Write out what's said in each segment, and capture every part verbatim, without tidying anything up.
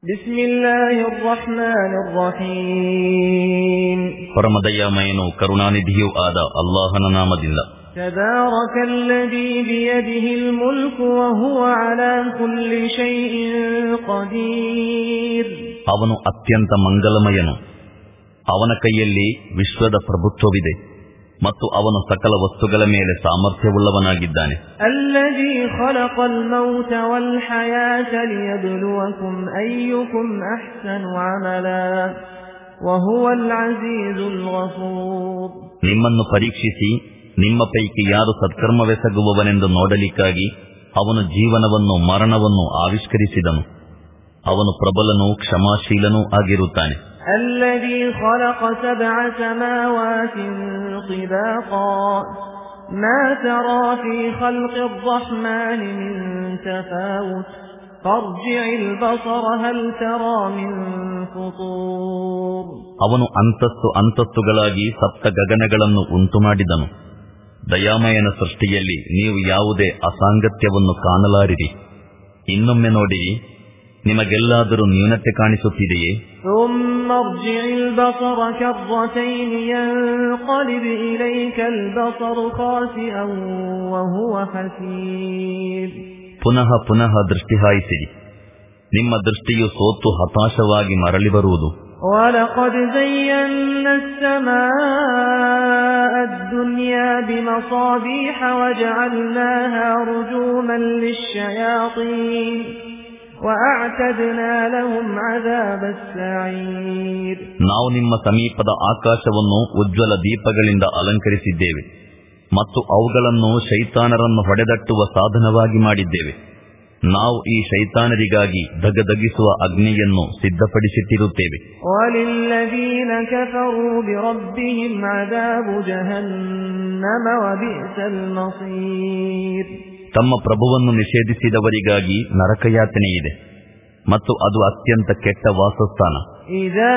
ಬಿಸ್ಮಿಲ್ಲಾಹಿರ್ ರಹ್ಮಾನಿರ್ ರಹೀಮ್. ಪರಮದಯಾಮಯನು ಕರುಣಾನಿಧಿಯೂ ಆದ ಅಲ್ಲಾಹನ ನಾಮದಿಂದ. ತಬಾರಕಲ್ಲದೀ ಬಿಯದಿಹಿಲ್ ಮುಲ್ಕು ವಹುವ ಅಲಾ ಕುಲ್ಲಿ ಶೈಇನ್ ಕದೀರ್. ಅವನು ಅತ್ಯಂತ ಮಂಗಲಮಯನು, ಅವನ ಕೈಯಲ್ಲಿ ವಿಶ್ವದ ಪ್ರಭುತ್ವವಿದೆ ಮತ್ತು ಅವನು ಸಕಲ ವಸ್ತುಗಳ ಮೇಲೆ ಸಾಮರ್ಥ್ಯವುಳ್ಳವನಾಗಿದ್ದಾನೆ. ಅಲ್ಲದೀ ಖಲಕಲ್ ಮೌತ ವಲ್ ಹಯಾತ ಲಿಯಬ್ಲುವಕುಂ ಅಯ್ಯುಕುಂ ಅಹ್ಸನು ಅಮಲಾ ವಹುವಲ್ ಅಜೀಜುಲ್ ಗಫೂರ್. ನಿಮ್ಮನ್ನು ಪರೀಕ್ಷಿಸಿ ನಿಮ್ಮ ಪೈಕಿ ಯಾರು ಸತ್ಕರ್ಮವೆಸಗುವವನೆಂದು ನೋಡಲಿಕ್ಕಾಗಿ ಅವನು ಜೀವನವನ್ನು ಮರಣವನ್ನು ಆವಿಷ್ಕರಿಸಿದನು. ಅವನು ಪ್ರಬಲನೂ ಕ್ಷಮಾಶೀಲನೂ ಆಗಿರುತ್ತಾನೆ. الذي خلق سبع سماوات طباقا ما ترى في خلق الرحمن من تفاوت فارجع البصر هل ترى من فطور. ಅವನು ಅಂತಸ್ತು ಅಂತಸ್ತುಗಳಾಗಿ ಸಪ್ತ ಗಗನಗಳನ್ನು ಉಂಟು ಮಾಡಿದನು. ದಯಾಮಯನ ಸೃಷ್ಟಿಯಲ್ಲಿ ನೀವು ಯಾವುದೇ ಅಸಾಂಗತ್ಯವನ್ನು ಕಾಣಲಾರಿರಿ. ಇನ್ನೊಮ್ಮೆ ನೋಡಿರಿ, ನಿಮಗೆಲ್ಲಾದರೂ ನ್ಯೂನತೆ ಕಾಣಿಸುತ್ತಿದೆಯೇ? ثم ارجع البصر كرتين ينقلب إليك البصر خاسئا وهو حسير. ಪುನಃ ಪುನಃ ದೃಷ್ಟಿ ಹಾಯಿಸಿರಿ, ನಿಮ್ಮ ದೃಷ್ಟಿಯು ಸೋತು ಹತಾಶವಾಗಿ ಮರಳಿ ಬರುವುದು. وَلَقَدْ زَيَّنَّا السَّمَاءَ الدُّنْيَا بِمَصَابِيحَ وَجَعَلْنَاهَا رُجُومًا لِلشَّيَاطِينِ وَأَعْتَدْنَا لَهُمْ عَذَابَ السَّعِيرِ. ನಾವು ನಿಮ್ಮ ಸಮೀಪದ ಆಕಾಶವನ್ನು ಉಜ್ವಲ ದೀಪಗಳಿಂದ ಅಲಂಕರಿಸಿದ್ದೇವೆ ಮತ್ತು ಅವುಗಳನ್ನು ಶೈತಾನರನ್ನು ಹೊಡೆದಟ್ಟುವ ಸಾಧನವಾಗಿ ಮಾಡಿದ್ದೇವೆ. ನಾವು ಈ ಶೈತಾನರಿಗಾಗಿ ಧಗಧಗಿಸುವ ಅಗ್ನಿಯನ್ನು ಸಿದ್ಧಪಡಿಸಿಟ್ಟಿರುತ್ತೇವೆ. وَلِلَّذِينَ كَفَرُوا بِرَبِّهِمْ عَذَابُ جَهَنَّمَ وَبِئْسَ الْمَصِيرُ. ತಮ್ಮ ಪ್ರಭುವನ್ನು ನಿಷೇಧಿಸಿದವರಿಗಾಗಿ ನರಕಯಾತನೆ ಇದೆ ಮತ್ತು ಅದು ಅತ್ಯಂತ ಕೆಟ್ಟ ವಾಸಸ್ಥಾನ. إِذَا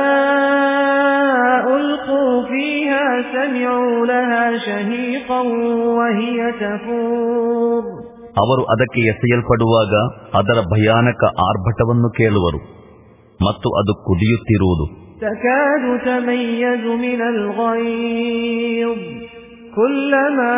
أُلْقُوا فِيهَا سَمِعُوا لَهَا شَهِيقًا وَهِيَ تَفُورُ. ಅವರು ಅದಕ್ಕೆ ಎಸೆಯಲ್ಪಡುವಾಗ ಅದರ ಭಯಾನಕ ಆರ್ಭಟವನ್ನು ಕೇಳುವರು ಮತ್ತು ಅದು ಕುದಿಯುತ್ತಿರುವುದು. تَكَادُ تَمَيَّزُ مِنَ الْغَيْظِ كُلَّمَا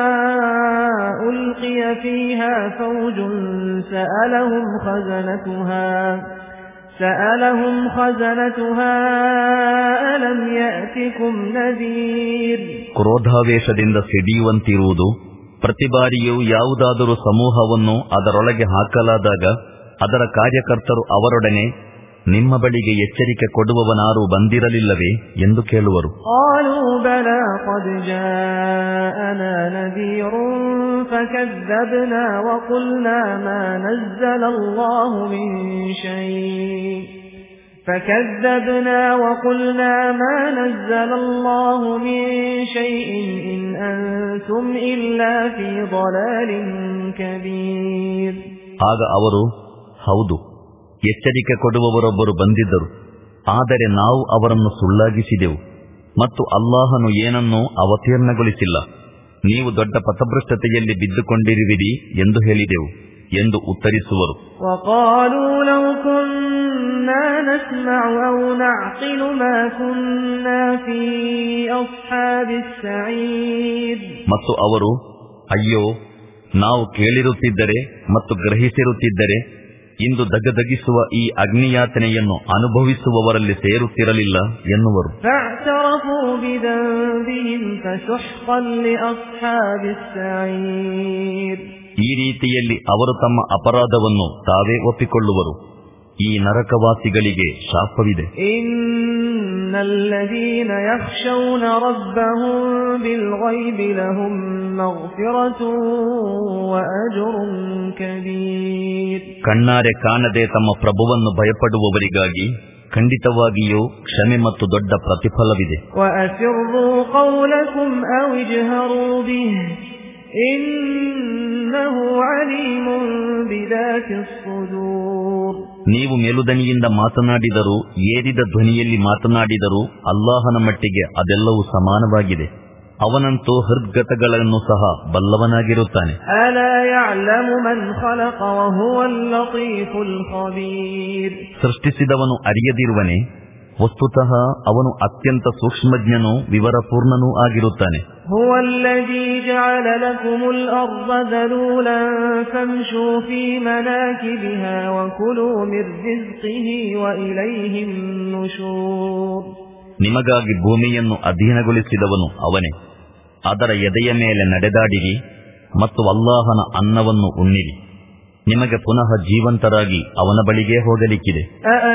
أُلْقِيَ فِيهَا فَوْجٌ سَأَلَهُمْ خَزَنَتُهَا سَأَلَهُمْ خَزَنَتُهَا أَلَمْ يَأْتِكُمْ نَذِيرٌ. ಕ್ರೋಧಾವೇಶದಿಂದ ಸಿಡಿಯುವಂತಿರುವುದು. ಪ್ರತಿ ಬಾರಿಯೂ ಯಾವುದಾದರೂ ಸಮೂಹವನ್ನು ಅದರೊಳಗೆ ಹಾಕಲಾದಾಗ ಅದರ ಕಾರ್ಯಕರ್ತರು ಅವರೊಡನೆ, ನಿಮ್ಮ ಬಳಿಗೆ ಎಚ್ಚರಿಕೆ ಕೊಡುವವನಾರು ಬಂದಿರಲಿಲ್ಲವೇ ಎಂದು ಕೇಳುವರು. قالوا بلى قد جاءنا نذير فكذبنا وقلنا ما نزل الله من شيء فكذبنا وقلنا ما نزل الله من شيء إن أنتم إلا في ضلال كبير. ಆಗ ಅವರು, ಹೌದು, ಎಚ್ಚರಿಕೆ ಕೊಡುವವರೊಬ್ಬರು ಬಂದಿದ್ದರು, ಆದರೆ ನಾವು ಅವರನ್ನು ಸುಳ್ಳಾಗಿಸಿದೆವು ಮತ್ತು ಅಲ್ಲಾಹನು ಏನನ್ನೂ ಅವತೀರ್ಣಗೊಳಿಸಿಲ್ಲ. ನೀವು ದೊಡ್ಡ ಪಥಭ್ರಷ್ಟತೆಯಲ್ಲಿ ಬಿದ್ದುಕೊಂಡಿರುವಿರಿ ಎಂದು ಹೇಳಿದೆವು ಎಂದು ಉತ್ತರಿಸುವರು. وقالوا لو كنا نسمع أو نعقل ما كنا في أصحاب السعير. ಮತ್ತು ಅವರು, ಅಯ್ಯೋ, ನಾವು ಕೇಳಿರುತ್ತಿದ್ದರೆ ಮತ್ತು ಗ್ರಹಿಸಿರುತ್ತಿದ್ದರೆ ಇಂದು ದಗದಗಿಸುವ ಈ ಅಗ್ನಿಯಾತನೆಯನ್ನು ಅನುಭವಿಸುವವರಲ್ಲಿ ಸೇರುತ್ತಿರಲಿಲ್ಲ ಎನ್ನುವರು. فاعترفوا بذنبهم فسحقا لأصحاب السعير. ಈ ರೀತಿಯಲ್ಲಿ ಅವರು ತಮ್ಮ ಅಪರಾಧವನ್ನು ತಾವೇ ಒಪ್ಪಿಕೊಳ್ಳುವರು. ಈ ನರಕವಾಸಿಗಳಿಗೆ ಶಾಪವಿದೆ. ಇನ್ನಲ್ಲದೀನ ಯಖ್ಶೌನ ರಬ್ಬಹುಂ ಬಿಲ್ಗೈಬಿ ಲಹುಂ ಮಗ್ಫಿರತುಂ ವಅಜ್ರುನ್ ಕಬೀರ್. ಕಣ್ಣಾರೆ ಕಾಣದೆ ತಮ್ಮ ಪ್ರಭುವನ್ನು ಭಯಪಡುವವರಿಗಾಗಿ ಖಂಡಿತವಾಗಿಯೂ ಕ್ಷಮೆ ಮತ್ತು ದೊಡ್ಡ ಪ್ರತಿಫಲವಿದೆ. ವಅಸಿರ್ರೂ ಕೌಲಕುಂ ಔ ಇಜ್ಹರೂ ಬಿಹಿ ಇನ್ನಹು ಅಲೀಮುನ್ ಬಿದಾತಿಸ್ ಸುದೂರ್. ನೀವು ಮೇಲುದನಿಯಿಂದ ಮಾತನಾಡಿದರೂ ಏರಿದ ಧ್ವನಿಯಲ್ಲಿ ಮಾತನಾಡಿದರೂ ಅಲ್ಲಾಹನ ಮಟ್ಟಿಗೆ ಅದೆಲ್ಲವೂ ಸಮಾನವಾಗಿದೆ. ಅವನಂತೂ ಹೃದ್ಗತಗಳನ್ನು ಸಹ ಬಲ್ಲವನಾಗಿರುತ್ತಾನೆ. ಸೃಷ್ಟಿಸಿದವನು ಅರಿಯದಿರುವನೆ? ವಸ್ತುತಃ ಅವನು ಅತ್ಯಂತ ಸೂಕ್ಷ್ಮಜ್ಞನೂ ವಿವರಪೂರ್ಣನೂ ಆಗಿರುತ್ತಾನೆ. ನಿಮಗಾಗಿ ಭೂಮಿಯನ್ನು ಅಧೀನಗೊಳಿಸಿದವನು ಅವನೇ. ಅದರ ಎದೆಯ ಮೇಲೆ ನಡೆದಾಡಿರಿ ಮತ್ತು ಅಲ್ಲಾಹನ ಅನ್ನವನ್ನು ಉಣ್ಣಿರಿ. ನಿಮಗೆ ಪುನಃ ಜೀವಂತರಾಗಿ ಅವನ ಬಳಿಗೆ ಹೋಗಲಿಕ್ಕಿದೆ.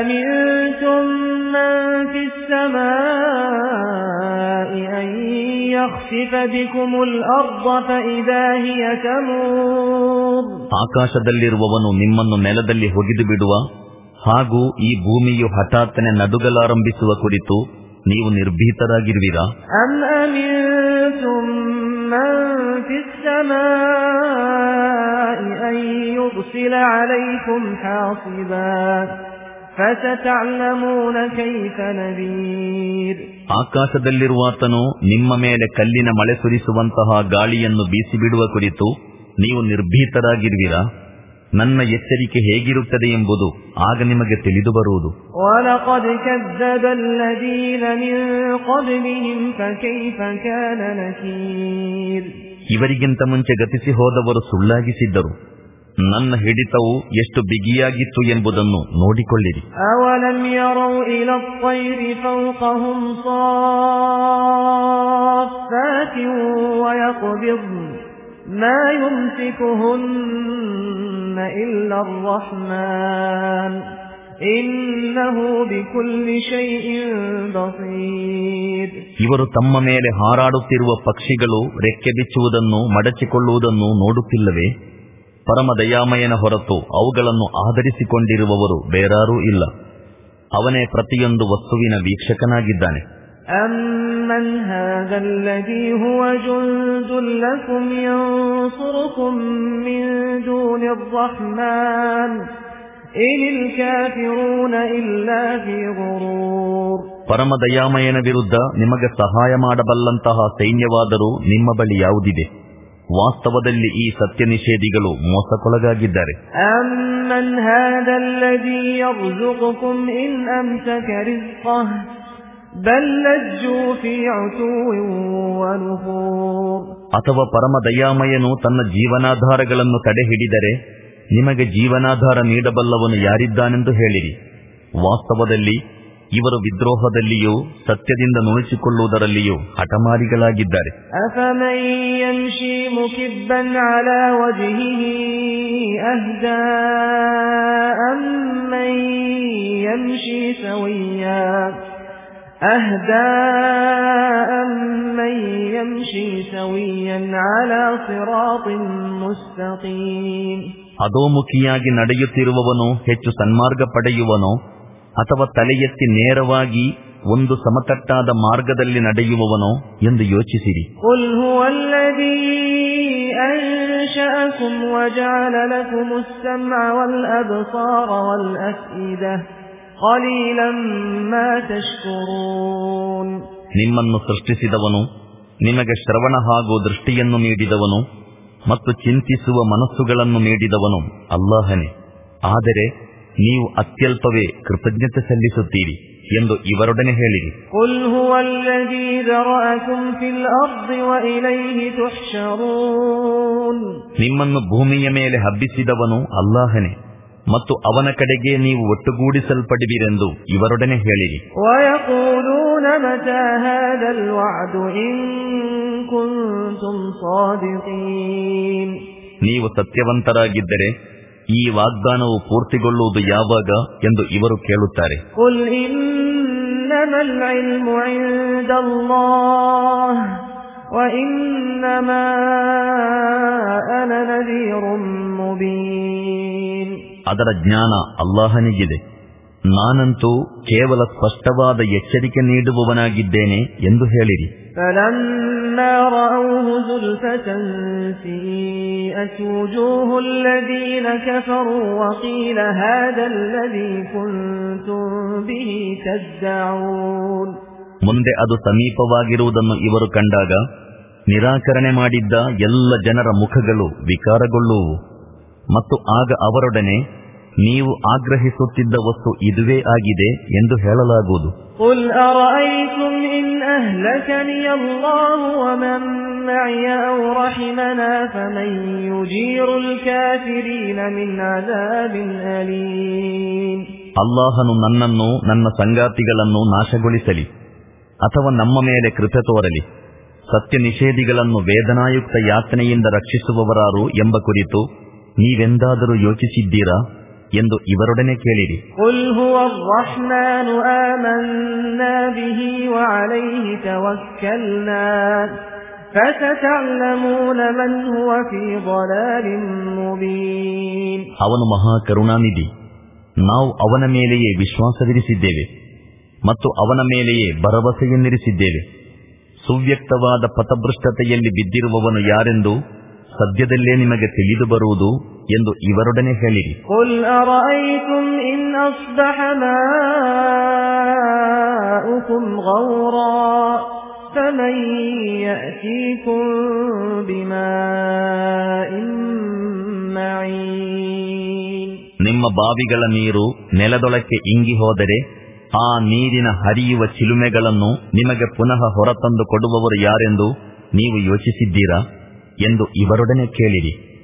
ಆಕಾಶದಲ್ಲಿರುವವನು ನಿಮ್ಮನ್ನು ನೆಲದಲ್ಲಿ ಒಗೆದು ಬಿಡುವ ಹಾಗೂ ಈ ಭೂಮಿಯು ಹಠಾತ್ತನೆ ನಡುಗಲಾರಂಭಿಸುವ ಕುರಿತು ನೀವು ನಿರ್ಭೀತರಾಗಿರುವಿರಾ? ಆಕಾಶದಲ್ಲಿರುವಾತನು ನಿಮ್ಮ ಮೇಲೆ ಕಲ್ಲಿನ ಮಳೆ ಸುರಿಸುವಂತಹ ಗಾಳಿಯನ್ನು ಬೀಸಿಬಿಡುವ ಕುರಿತು ನೀವು ನಿರ್ಭೀತರಾಗಿರುವಿರಾ? ನನ್ನ ಎಚ್ಚರಿಕೆ ಹೇಗಿರುತ್ತದೆ ಎಂಬುದು ಆಗ ನಿಮಗೆ ತಿಳಿದು ಬರುವುದು. ಇವರಿಗಿಂತ ಮುಂಚೆ ಗತಿಸಿ ಹೋದವರು ಸುಳ್ಳಾಗಿಸಿದ್ದರು. ನನ್ನ ಹಿಡಿತವು ಎಷ್ಟು ಬಿಗಿಯಾಗಿತ್ತು ಎಂಬುದನ್ನು ನೋಡಿಕೊಳ್ಳಿರಿ. ಅವಲಂ ಯರೌ ಇಲಾ ತ್ವೈರಿ ಫೌಕಹುಂ ಸಾಫಾತಿನ್ ವಯಕ್ಬಿದ್ನ ಮಾ ಯುಮ್ಸಿಕುಹುನ್ನ ಇಲ್ಲಾ ಅರ್-ರಹ್ಮಾನ್ ಇನ್ನಹು ಬಿಕುಲ್ಲಿ ಶೈಇನ್ ಬಸೀರ್. ಇವರು ತಮ್ಮ ಮೇಲೆ ಹಾರಾಡುತ್ತಿರುವ ಪಕ್ಷಿಗಳು ರೆಕ್ಕೆ ಬಿಚ್ಚುವುದನ್ನು ಮಡಚಿಕೊಳ್ಳುವುದನ್ನು ನೋಡುತ್ತಿಲ್ಲವೇ? ಪರಮ ದಯಾಮಯನ ಹೊರತು ಅವುಗಳನ್ನು ಆಧರಿಸಿಕೊಂಡಿರುವವರು ಬೇರಾರೂ ಇಲ್ಲ. ಅವನೇ ಪ್ರತಿಯೊಂದು ವಸ್ತುವಿನ ವೀಕ್ಷಕನಾಗಿದ್ದಾನೆ. ಅಮ್ಮನ್ ಹಾದಲ್ಲದೀ ಹುವ ಜುಂದುನ್ ಲಕುಂ ಯನ್ಸುರುಕುಂ ಮಿನ್ ದೂನಿರ್ ರಹ್ಮಾನ್ ಇನಿಲ್ ಕಾಫಿರೂನ ಇಲ್ಲಾ ಫೀ ಗುರೂರ್. ಪರಮ ದಯಾಮಯನ ವಿರುದ್ಧ ನಿಮಗೆ ಸಹಾಯ ಮಾಡಬಲ್ಲಂತಹ ಸೈನ್ಯವಾದರೂ ನಿಮ್ಮ ಬಳಿ ಯಾವುದಿದೆ? ವಾಸ್ತವದಲ್ಲಿ ಈ ಸತ್ಯ ನಿಷೇಧಿಗಳು ಮೋಸಕ್ಕೊಳಗಾಗಿದ್ದಾರೆ. ಅಮ್ಮನ್ ಹಾದಲ್ಲದೀ ಯರ್ಜುಕುಕುಂ ಇನ್ ಅಮ್ಸಕ ರಿಜ್ಕಹ್ ಬಲ್ ಲಜ್ಜೂ ಫೀ ಉತೂವಿನ್ ವನುಫೂರ್. ಅಥವಾ ಪರಮ ದಯಾಮಯನು ತನ್ನ ಜೀವನಾಧಾರಗಳನ್ನು ತಡೆ ಹಿಡಿದರೆ ನಿಮಗೆ ಜೀವನಾಧಾರ ನೀಡಬಲ್ಲವನು ಯಾರಿದ್ದಾನೆಂದು ಹೇಳಿರಿ. ವಾಸ್ತವದಲ್ಲಿ ಇವರು ವಿದ್ರೋಹದಲ್ಲಿಯೂ ಸತ್ಯದಿಂದ ನುಣುಚಿಕೊಳ್ಳುವುದರಲ್ಲಿಯೂ ಹಠಮಾರಿಗಳಾಗಿದ್ದಾರೆ. ಅಫಮನ್ ಯಮ್ಶಿ ಮುಕಿಬ್ಬನ್ ಅಲಾ ವಜ್ಹಿಹಿ ಅಹ್ದಾ ಅಮ್ಮನ್ ಯಮ್ಶಿ ಸವಿಯ್ಯಾ ಅಹ್ದಾ ಅಮ್ಮನ್ ಯಮ್ಶಿ ಸವಿಯ್ಯನ್ ಅಲಾ ಸಿರಾತಿನ್ ಮುಸ್ತಕೀಮ್. ಅಧೋಮುಖಿಯಾಗಿ ನಡೆಯುತ್ತಿರುವವನು ಹೆಚ್ಚು ಸನ್ಮಾರ್ಗ ಪಡೆಯುವನೋ ಅಥವಾ ತಲೆ ಎತ್ತಿ ನೇರವಾಗಿ ಒಂದು ಸಮತಟ್ಟಾದ ಮಾರ್ಗದಲ್ಲಿ ನಡೆಯುವವನೋ ಎಂದು ಯೋಚಿಸಿರಿ. ಕುಲ್ ಹುವಲ್ಲದೀ ಅನ್ಶಅಕುಂ ವಜಅಲ ಲಕುಮುಸ್ ಸಮಅ ವಲ್ ಅಬ್ಸಾರ ವಲ್ ಅಫ್ಇದಹ ಕಲೀಲನ್ ಮಾ ತಶ್ಕುರೂನ್. ನಿಮ್ಮನ್ನು ಸೃಷ್ಟಿಸಿದವನು, ನಿಮಗೆ ಶ್ರವಣ ಹಾಗೂ ದೃಷ್ಟಿಯನ್ನು ನೀಡಿದವನು ಮತ್ತು ಚಿಂತಿಸುವ ಮನಸ್ಸುಗಳನ್ನು ನೀಡಿದವನು ಅಲ್ಲಾಹನೇ. ಆದರೆ ನೀವು ಅತ್ಯಲ್ಪವೇ ಕೃತಜ್ಞತೆ ಸಲ್ಲಿಸುತ್ತೀರಿ ಎಂದು ಇವರೊಡನೆ ಹೇಳಿರಿ. ಕುಲ್ ಹುವಲ್ಲದೀ ذرأكم في الأرض وإليه تحشرون. ನಿಮ್ಮನ್ನು ಭೂಮಿಯ ಮೇಲೆ ಹಬ್ಬಿಸಿದವನು ಅಲ್ಲಾಹನೇ ಮತ್ತು ಅವನ ಕಡೆಗೆ ನೀವು ಒಟ್ಟುಗೂಡಿಸಲ್ಪಡುವಿರೆಂದು ಇವರೊಡನೆ ಹೇಳಿರಿ. ويقولون متى هذا الوعد إن كنتم صادقين. ನೀವು ಸತ್ಯವಂತರಾಗಿದ್ದರೆ ಈ ವಾಗ್ದಾನವು ಪೂರ್ತಿಗೊಳ್ಳುವುದು ಯಾವಾಗ ಎಂದು ಇವರು ಕೇಳುತ್ತಾರೆ. ಕುಲ್ ಇನ್ನಮಲ್ ಇಲ್ಮು ಇಂದಲ್ಲಾಹ್ ವ ಇನ್ನಮಾ ಅನ ನದೀರುಂ ಮುಬೀನ್. ಅದರ ಜ್ಞಾನ ಅಲ್ಲಾಹನಿಗಿದೆ, ನಾನಂತೂ ಕೇವಲ ಸ್ಪಷ್ಟವಾದ ಎಚ್ಚರಿಕೆ ನೀಡುವವನಾಗಿದ್ದೇನೆ ಎಂದು ಹೇಳಿರಿ. فَلَمَّا رَأَوْهُ زُلْفَةً سِيئَتْ وُجُوهُ الَّذِينَ كَفَرُوا وَقِيلَ هَذَا الَّذِي كُنتُم بِهِ تَدَّعُونَ. ಮುಂದೆ ಅದು ಸಮೀಪವಾಗಿರುವುದನ್ನು ಇವರು ಕಂಡಾಗ ನಿರಾಕರಣೆ ಮಾಡಿದ್ದ ಎಲ್ಲ ಜನರ ಮುಖಗಳು ವಿಕಾರಗೊಳ್ಳುವು ಮತ್ತು ಆಗ ಅವರೊಡನೆ ನೀವು ಆಗ್ರಹಿಸುತ್ತಿದ್ದ ವಸ್ತು ಇದುವೇ ಆಗಿದೆ ಎಂದು ಹೇಳಲಾಗುವುದು. قُلْ أَرَأَيْتُمْ إِنْ أَهْلَكَنِيَ اللَّهُ وَمَن مَّعِيَ أَوْ رَحِمَنَا فَمَن يُجِيرُ الْكَافِرِينَ مِنْ عَذَابٍ أَلِيمٍ. ಅಲ್ಲಾಹನು ನನ್ನನ್ನು ನನ್ನ ಸಂಗಾತಿಗಳನ್ನು ನಾಶಗೊಳಿಸಲಿ ಅಥವಾ ನಮ್ಮ ಮೇಲೆ ಕೃಪೆ ತೋರಲಿ, ಸತ್ಯ ನಿಷೇಧಿಗಳನ್ನು ವೇದನಾಯುಕ್ತ ಯಾತನೆಯಿಂದ ರಕ್ಷಿಸುವವರಾರು ಎಂಬ ಕುರಿತು ನೀವೆಂದಾದರೂ ಯೋಚಿಸಿದ್ದೀರಾ ಎಂದು ಇವರೊಡನೆ ಕೇಳಿರಿ. قُلْ هُوَ الرَّحْمَنُ آمَنَّا بِهِ وَعَلَيْهِ تَوَكَّلْنَا فَسَتَعْلَمُونَ مَنْ هُوَ فِي ضَلَالٍ مُبِينٍ. ಅವನು ಮಹಾ ಕರುಣಾನಿಧಿ, ನಾವು ಅವನ ಮೇಲೆಯೇ ವಿಶ್ವಾಸವಿರಿಸಿದ್ದೇವೆ ಮತ್ತು ಅವನ ಮೇಲೆಯೇ ಭರವಸೆಯನ್ನಿರಿಸಿದ್ದೇವೆ. ಸುವ್ಯಕ್ತವಾದ ಪಥಭೃಷ್ಟತೆಯಲ್ಲಿ ಬಿದ್ದಿರುವವನು ಯಾರೆಂದು ಸದ್ಯದಲ್ಲೇ ನಿಮಗೆ ತಿಳಿದು ಬರುವುದು ಎಂದು ಇವರೊಡನೆ ಹೇಳಿರಿ. قُلْ أَرَأَيْتُمْ إِنْ أَصْبَحَ مَاؤُكُمْ غَوْرًا فَمَن يَأْتِيكُم بِمَاءٍ مَّعِينٍ. ನಿಮ್ಮ ಬಾವಿಗಳ ನೀರು ನೆಲದೊಳಕ್ಕೆ ಇಂಗಿ ಹೋದರೆ ಆ ನೀರಿನ ಹರಿಯುವ ಚಿಲುಮೆಗಳನ್ನು ನಿಮಗೆ ಪುನಃ ಹೊರತಂದು ಕೊಡುವವರು ಯಾರೆಂದು ನೀವು ಯೋಚಿಸಿದ್ದೀರಾ ಎಂದು ಇವರೊಡನೆ ಕೇಳಿರಿ.